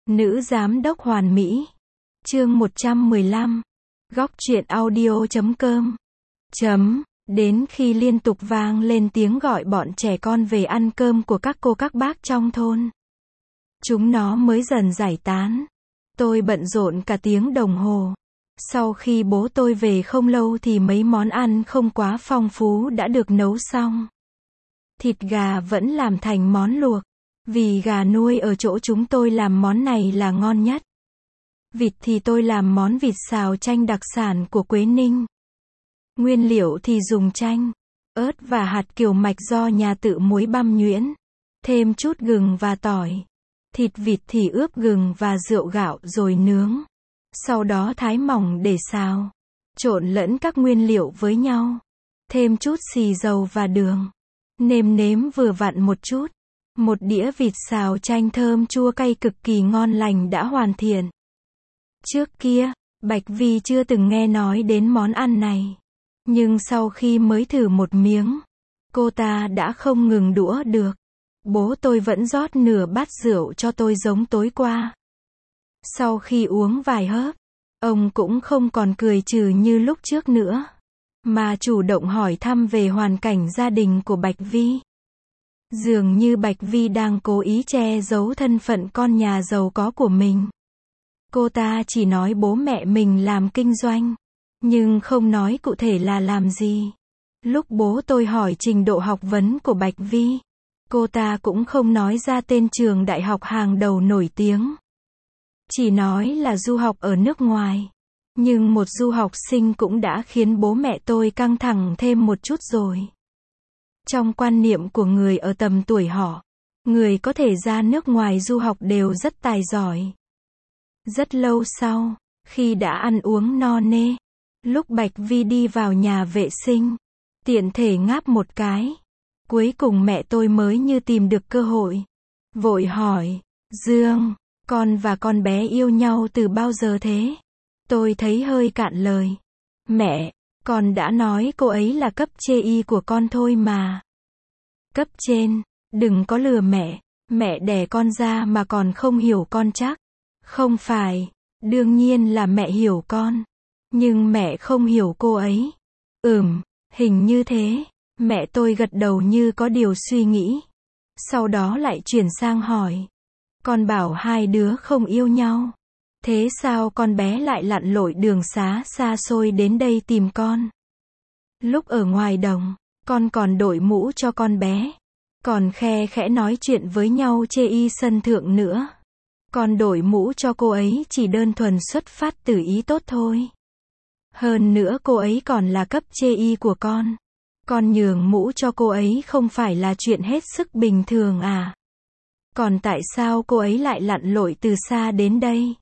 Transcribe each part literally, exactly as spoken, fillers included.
Nữ giám đốc hoàn mỹ. Chương một trăm mười lăm. Góc truyện audio chấm com. Chấm. Đến khi liên tục vang lên tiếng gọi bọn trẻ con về ăn cơm của các cô các bác trong thôn, chúng nó mới dần giải tán. Tôi bận rộn cả tiếng đồng hồ. Sau khi bố tôi về không lâu thì mấy món ăn không quá phong phú đã được nấu xong. Thịt gà vẫn làm thành món luộc, vì gà nuôi ở chỗ chúng tôi làm món này là ngon nhất. Vịt thì tôi làm món vịt xào chanh đặc sản của Quế Ninh. Nguyên liệu thì dùng chanh, ớt và hạt kiều mạch do nhà tự muối băm nhuyễn, thêm chút gừng và tỏi. Thịt vịt thì ướp gừng và rượu gạo rồi nướng. Sau đó thái mỏng để xào. Trộn lẫn các nguyên liệu với nhau. Thêm chút xì dầu và đường. Nêm nếm vừa vặn một chút. Một đĩa vịt xào chanh thơm chua cay cực kỳ ngon lành đã hoàn thiện. Trước kia, Bạch Vi chưa từng nghe nói đến món ăn này. Nhưng sau khi mới thử một miếng, cô ta đã không ngừng đũa được. Bố tôi vẫn rót nửa bát rượu cho tôi giống tối qua. Sau khi uống vài hớp, ông cũng không còn cười trừ như lúc trước nữa, mà chủ động hỏi thăm về hoàn cảnh gia đình của Bạch Vi. Dường như Bạch Vi đang cố ý che giấu thân phận con nhà giàu có của mình. Cô ta chỉ nói bố mẹ mình làm kinh doanh, nhưng không nói cụ thể là làm gì. Lúc bố tôi hỏi trình độ học vấn của Bạch Vi, cô ta cũng không nói ra tên trường đại học hàng đầu nổi tiếng. Chỉ nói là du học ở nước ngoài. Nhưng một du học sinh cũng đã khiến bố mẹ tôi căng thẳng thêm một chút rồi. Trong quan niệm của người ở tầm tuổi họ, người có thể ra nước ngoài du học đều rất tài giỏi. Rất lâu sau, khi đã ăn uống no nê, lúc Bạch Vi đi vào nhà vệ sinh, tiện thể ngáp một cái, cuối cùng mẹ tôi mới như tìm được cơ hội. Vội hỏi, Dương, con và con bé yêu nhau từ bao giờ thế? Tôi thấy hơi cạn lời. Mẹ, con đã nói cô ấy là cấp chê y của con thôi mà. Cấp trên, đừng có lừa mẹ, mẹ đẻ con ra mà còn không hiểu con chắc. Không phải, đương nhiên là mẹ hiểu con, nhưng mẹ không hiểu cô ấy. Ừm, hình như thế. Mẹ tôi gật đầu như có điều suy nghĩ. Sau đó lại chuyển sang hỏi. Con bảo hai đứa không yêu nhau. Thế sao con bé lại lặn lội đường xá xa xôi đến đây tìm con? Lúc ở ngoài đồng, con còn đội mũ cho con bé. Còn khe khẽ nói chuyện với nhau chê y sân thượng nữa. Con đổi mũ cho cô ấy chỉ đơn thuần xuất phát từ ý tốt thôi. Hơn nữa cô ấy còn là cấp chê y của con. Con nhường mũ cho cô ấy không phải là chuyện hết sức bình thường à? Còn tại sao cô ấy lại lặn lội từ xa đến đây?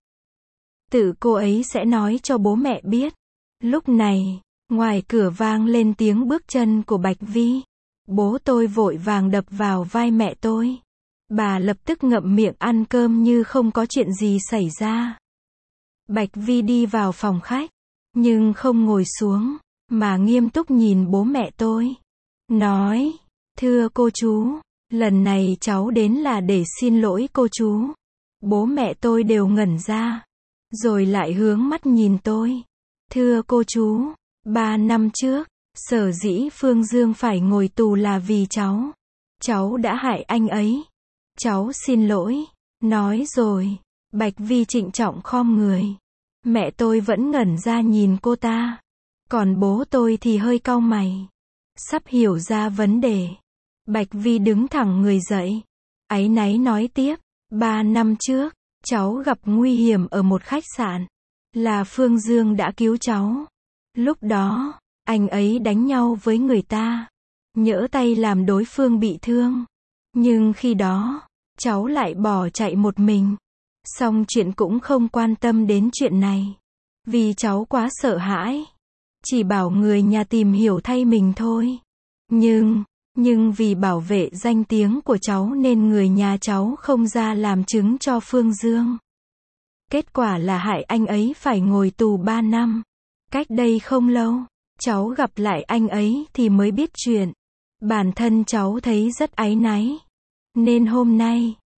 Tự cô ấy sẽ nói cho bố mẹ biết. Lúc này, ngoài cửa vang lên tiếng bước chân của Bạch Vi. Bố tôi vội vàng đập vào vai mẹ tôi. Bà lập tức ngậm miệng ăn cơm như không có chuyện gì xảy ra. Bạch Vi đi vào phòng khách, nhưng không ngồi xuống, mà nghiêm túc nhìn bố mẹ tôi. Nói, thưa cô chú, lần này cháu đến là để xin lỗi cô chú. Bố mẹ tôi đều ngẩn ra, rồi lại hướng mắt nhìn tôi. Thưa cô chú, ba năm trước, sở dĩ Phương Dương phải ngồi tù là vì cháu. Cháu đã hại anh ấy. Cháu xin lỗi. Nói rồi, Bạch Vi trịnh trọng khom người. Mẹ tôi vẫn ngẩn ra nhìn cô ta. Còn bố tôi thì hơi cau mày. Sắp hiểu ra vấn đề. Bạch Vi đứng thẳng người dậy. Áy náy nói tiếp. Ba năm trước, cháu gặp nguy hiểm ở một khách sạn. Là Phương Dương đã cứu cháu. Lúc đó, anh ấy đánh nhau với người ta. Nhỡ tay làm đối phương bị thương. Nhưng khi đó, cháu lại bỏ chạy một mình. Xong chuyện cũng không quan tâm đến chuyện này. Vì cháu quá sợ hãi. Chỉ bảo người nhà tìm hiểu thay mình thôi. Nhưng, nhưng vì bảo vệ danh tiếng của cháu nên người nhà cháu không ra làm chứng cho Phương Dương. Kết quả là hại anh ấy phải ngồi tù ba năm. Cách đây không lâu, cháu gặp lại anh ấy thì mới biết chuyện. Bản thân cháu thấy rất áy náy. Nên hôm nay,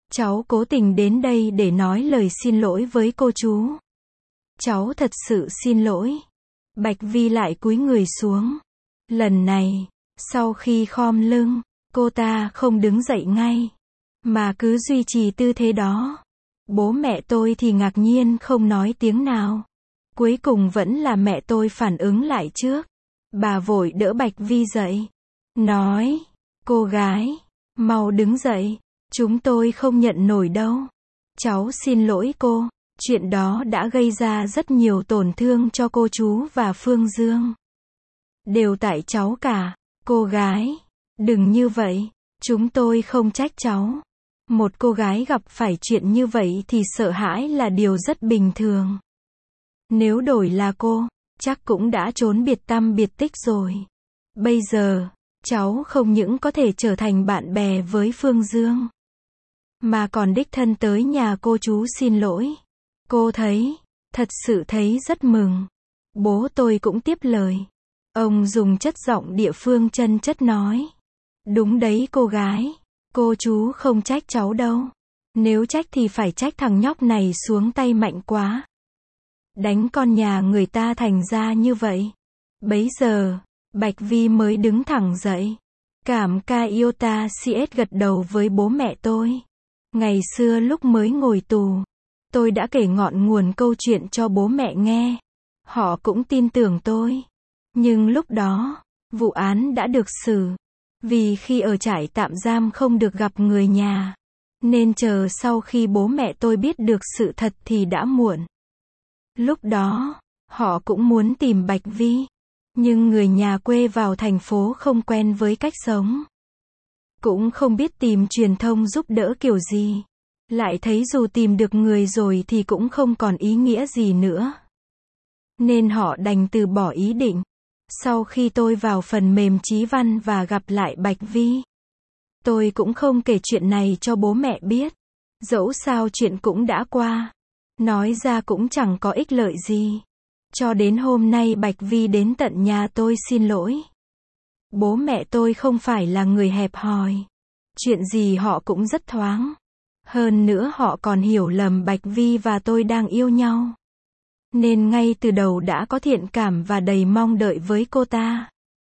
Cháu cố tình đến đây để nói lời xin lỗi với cô chú. Cháu thật sự xin lỗi. Bạch Vi lại cúi người xuống. Lần này, sau khi khom lưng, cô ta không đứng dậy ngay, mà cứ duy trì tư thế đó. Bố mẹ tôi thì ngạc nhiên không nói tiếng nào. Cuối cùng vẫn là mẹ tôi phản ứng lại trước. Bà vội đỡ Bạch Vi dậy. Nói, cô gái, mau đứng dậy. Chúng tôi không nhận nổi đâu. Cháu xin lỗi cô. Chuyện đó đã gây ra rất nhiều tổn thương cho cô chú và Phương Dương. Đều tại cháu cả. Cô gái, đừng như vậy. Chúng tôi không trách cháu. Một cô gái gặp phải chuyện như vậy thì sợ hãi là điều rất bình thường. Nếu đổi là cô, chắc cũng đã trốn biệt tăm biệt tích rồi. Bây giờ, cháu không những có thể trở thành bạn bè với Phương Dương, mà còn đích thân tới nhà cô chú xin lỗi. Cô thấy, thật sự thấy rất mừng. Bố tôi cũng tiếp lời. Ông dùng chất giọng địa phương chân chất nói. Đúng đấy cô gái. Cô chú không trách cháu đâu. Nếu trách thì phải trách thằng nhóc này xuống tay mạnh quá. Đánh con nhà người ta thành ra như vậy. Bấy giờ, Bạch Vi mới đứng thẳng dậy. Cảm ca Iota cs gật đầu với bố mẹ tôi. Ngày xưa lúc mới ngồi tù, tôi đã kể ngọn nguồn câu chuyện cho bố mẹ nghe. Họ cũng tin tưởng tôi. Nhưng lúc đó, vụ án đã được xử. Vì khi ở trại tạm giam không được gặp người nhà, nên chờ sau khi bố mẹ tôi biết được sự thật thì đã muộn. Lúc đó, họ cũng muốn tìm Bạch Vi. Nhưng người nhà quê vào thành phố không quen với cách sống. Cũng không biết tìm truyền thông giúp đỡ kiểu gì. Lại thấy dù tìm được người rồi thì cũng không còn ý nghĩa gì nữa. Nên họ đành từ bỏ ý định. Sau khi tôi vào phần mềm Chí Văn và gặp lại Bạch Vi, tôi cũng không kể chuyện này cho bố mẹ biết. Dẫu sao chuyện cũng đã qua. Nói ra cũng chẳng có ích lợi gì. Cho đến hôm nay Bạch Vi đến tận nhà tôi xin lỗi. Bố mẹ tôi không phải là người hẹp hòi. Chuyện gì họ cũng rất thoáng. Hơn nữa họ còn hiểu lầm Bạch Vi và tôi đang yêu nhau. Nên ngay từ đầu đã có thiện cảm và đầy mong đợi với cô ta.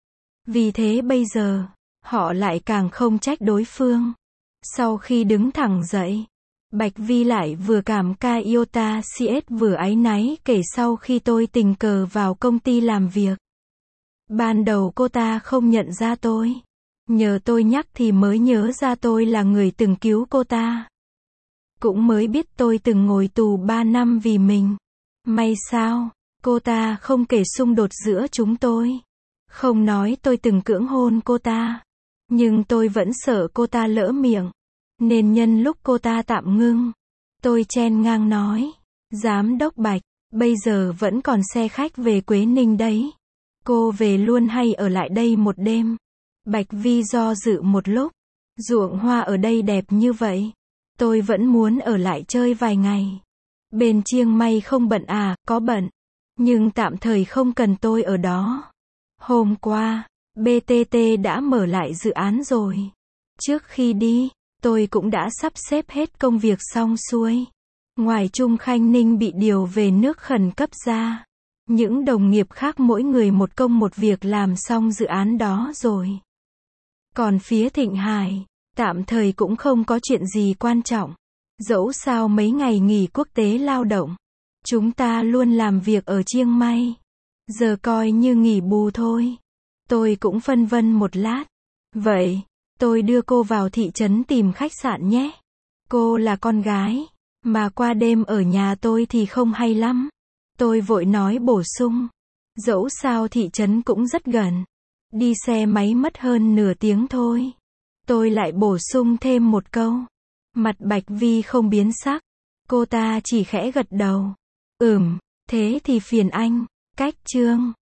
Vì thế bây giờ, họ lại càng không trách đối phương. Sau khi đứng thẳng dậy, Bạch Vi lại vừa cảm ca Iota cs vừa áy náy kể sau khi tôi tình cờ vào công ty làm việc. Ban đầu cô ta không nhận ra tôi. Nhờ tôi nhắc thì mới nhớ ra tôi là người từng cứu cô ta. Cũng mới biết tôi từng ngồi tù ba năm vì mình. May sao, cô ta không kể xung đột giữa chúng tôi. Không nói tôi từng cưỡng hôn cô ta. Nhưng tôi vẫn sợ cô ta lỡ miệng. Nên nhân lúc cô ta tạm ngưng, tôi chen ngang nói. Giám đốc Bạch, bây giờ vẫn còn xe khách về Quế Ninh đấy. Cô về luôn hay ở lại đây một đêm? Bạch Vi do dự một lúc. Ruộng hoa ở đây đẹp như vậy. Tôi vẫn muốn ở lại chơi vài ngày. Bên Chiang Mai không bận à? Có bận. Nhưng tạm thời không cần tôi ở đó. Hôm qua, bê tê tê đã mở lại dự án rồi. Trước khi đi, tôi cũng đã sắp xếp hết công việc xong xuôi. Ngoài Trung Khanh Ninh bị điều về nước khẩn cấp ra, những đồng nghiệp khác mỗi người một công một việc làm xong dự án đó rồi. Còn phía Thịnh Hải, tạm thời cũng không có chuyện gì quan trọng. Dẫu sao mấy ngày nghỉ quốc tế lao động, chúng ta luôn làm việc ở Chiang Mai. Giờ coi như nghỉ bù thôi. Tôi cũng phân vân một lát. Vậy, tôi đưa cô vào thị trấn tìm khách sạn nhé. Cô là con gái, mà qua đêm ở nhà tôi thì không hay lắm. Tôi vội nói bổ sung. Dẫu sao thị trấn cũng rất gần. Đi xe máy mất hơn nửa tiếng thôi. Tôi lại bổ sung thêm một câu. Mặt Bạch Vi không biến sắc. Cô ta chỉ khẽ gật đầu. Ừm, thế thì phiền anh. Cách chương